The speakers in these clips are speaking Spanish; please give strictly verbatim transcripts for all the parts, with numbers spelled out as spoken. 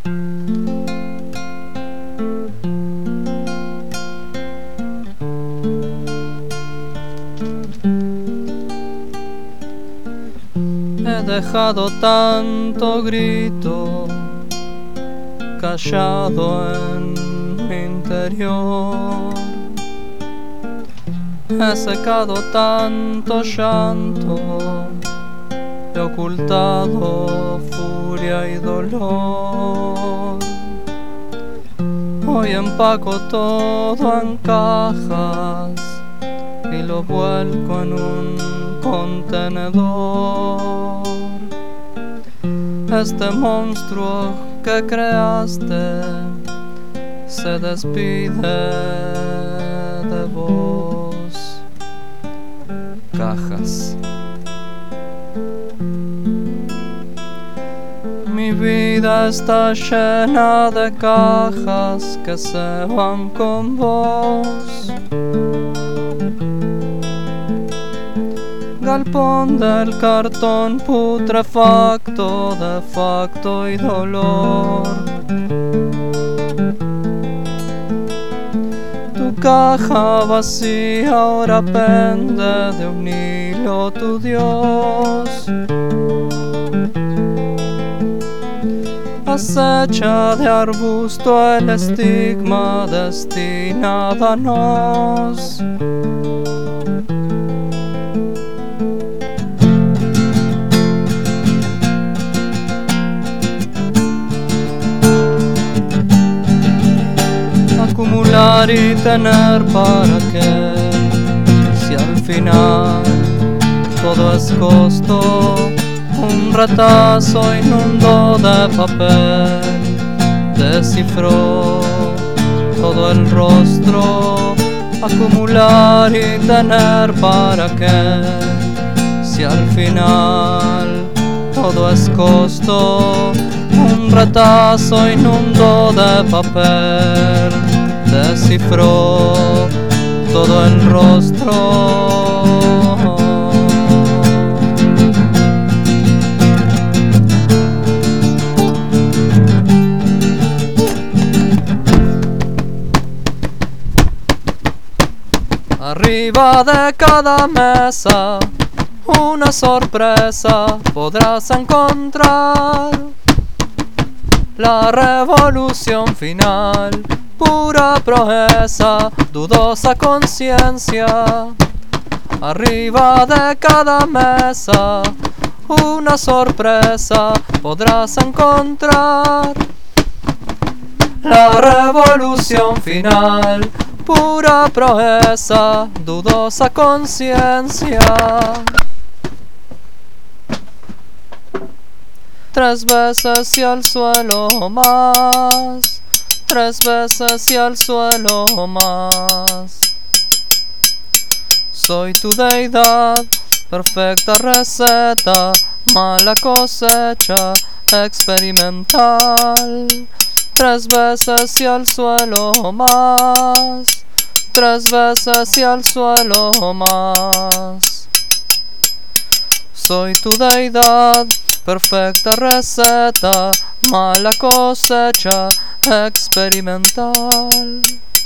He dejado tanto grito callado en mi interior. He secado tanto llanto, he ocultado furia y dolor. Hoy empaco todo en cajas y lo vuelco en un contenedor. Este monstruo que creaste se despide de vos. Cajas. Mi vida está llena de cajas que se van con vos. Galpón del cartón putrefacto de facto y dolor. Tu caja vacía ahora pende de un hilo tu Dios. Acecha de arbusto el estigma destinado a nos. Acumular y tener para qué, si al final todo es costo. Un retazo inundó de papel, descifró todo el rostro. Acumular y tener para qué, si al final todo es costo. Un retazo inundó de papel, descifró todo el rostro. Arriba de cada mesa una sorpresa podrás encontrar. La revolución final, pura proeza, dudosa conciencia. Arriba de cada mesa una sorpresa podrás encontrar. La revolución final, pura proeza, dudosa conciencia. Tres veces y al suelo más, tres veces y al suelo más. Soy tu deidad, perfecta receta, mala cosecha, experimental. Tres veces y al suelo más, tres veces y al suelo más. Soy tu deidad, perfecta receta, mala cosecha, experimental.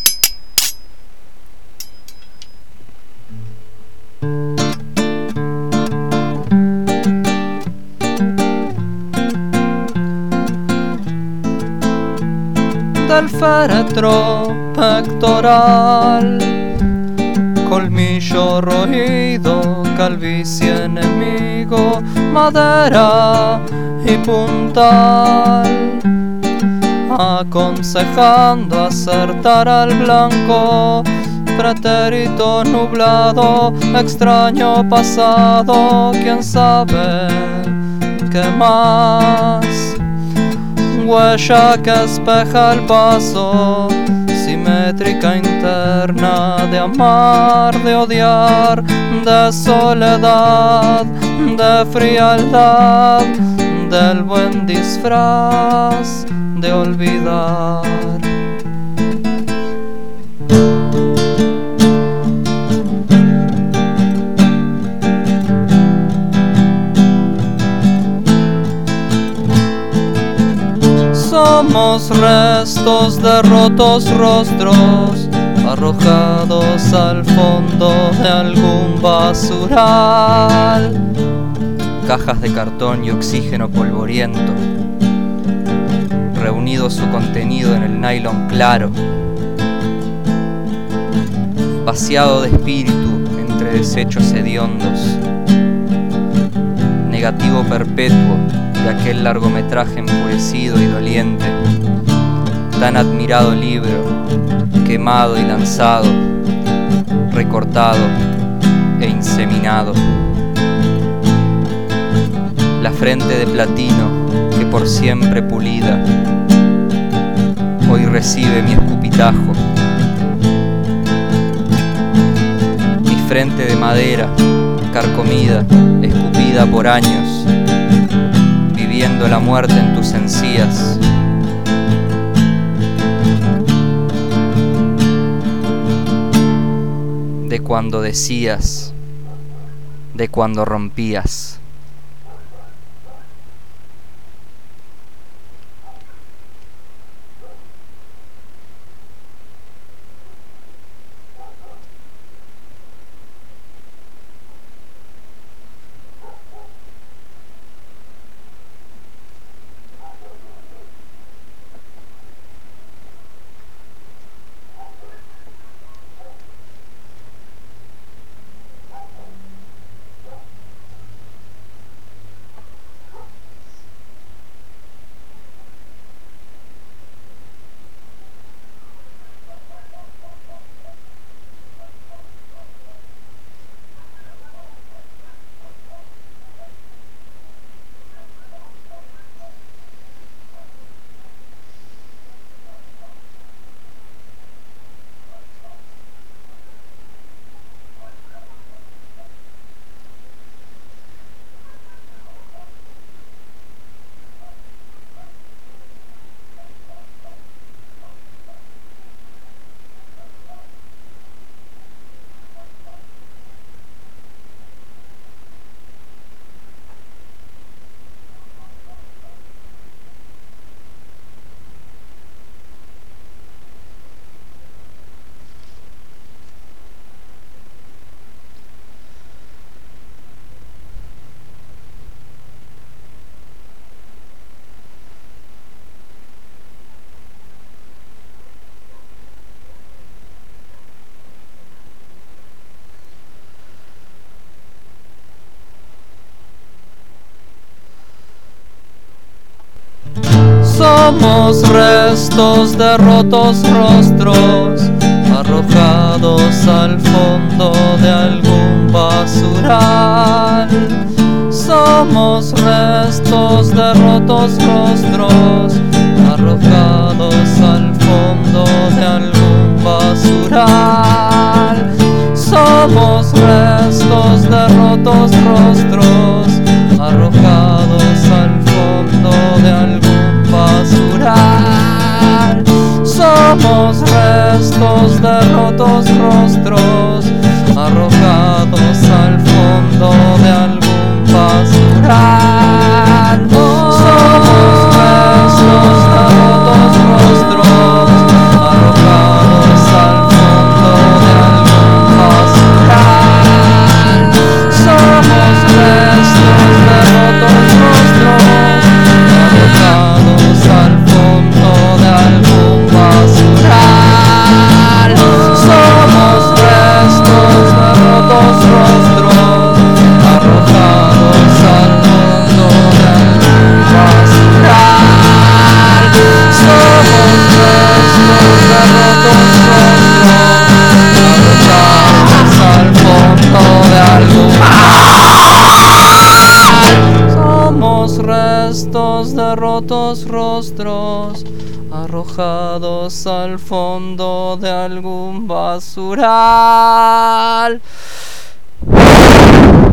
Del féretro pectoral, colmillo roído, calvicie enemigo, madera y puntal, aconsejando acertar al blanco, pretérito nublado, extraño pasado, quién sabe qué más. Huella que espeja el paso, simétrica interna de amar, de odiar, de soledad, de frialdad, del buen disfraz de olvidar. Somos restos de rotos rostros arrojados al fondo de algún basural. Cajas de cartón y oxígeno polvoriento, reunido su contenido en el nylon claro, vaciado de espíritu entre desechos hediondos, negativo perpetuo de aquel largometraje empurecido y doliente, tan admirado libro, quemado y lanzado, recortado e inseminado. La frente de platino que por siempre pulida hoy recibe mi escupitajo. Mi frente de madera, carcomida, escupida por años, viviendo la muerte en tus encías. De cuando decías, de cuando rompías. Somos restos de rotos rostros arrojados al fondo de algún basural. Somos restos de rotos rostros arrojados al fondo de algún basural. Somos restos de rotos rostros arrojados al fondo de algún basural. Somos restos de rotos rostros arrojados al fondo de algún basural. Somos restos de rotos rostros arrojados al fondo de algún basural. Somos restos de rotos rostros arrojados al fondo de algún basural. Somos restos de rotos rostros arrojados al fondo de algún basural. Somos restos de rotos rostros arrojados al fondo de algún basural. Somos restos de rotos rostros arrojados al fondo de algún basural.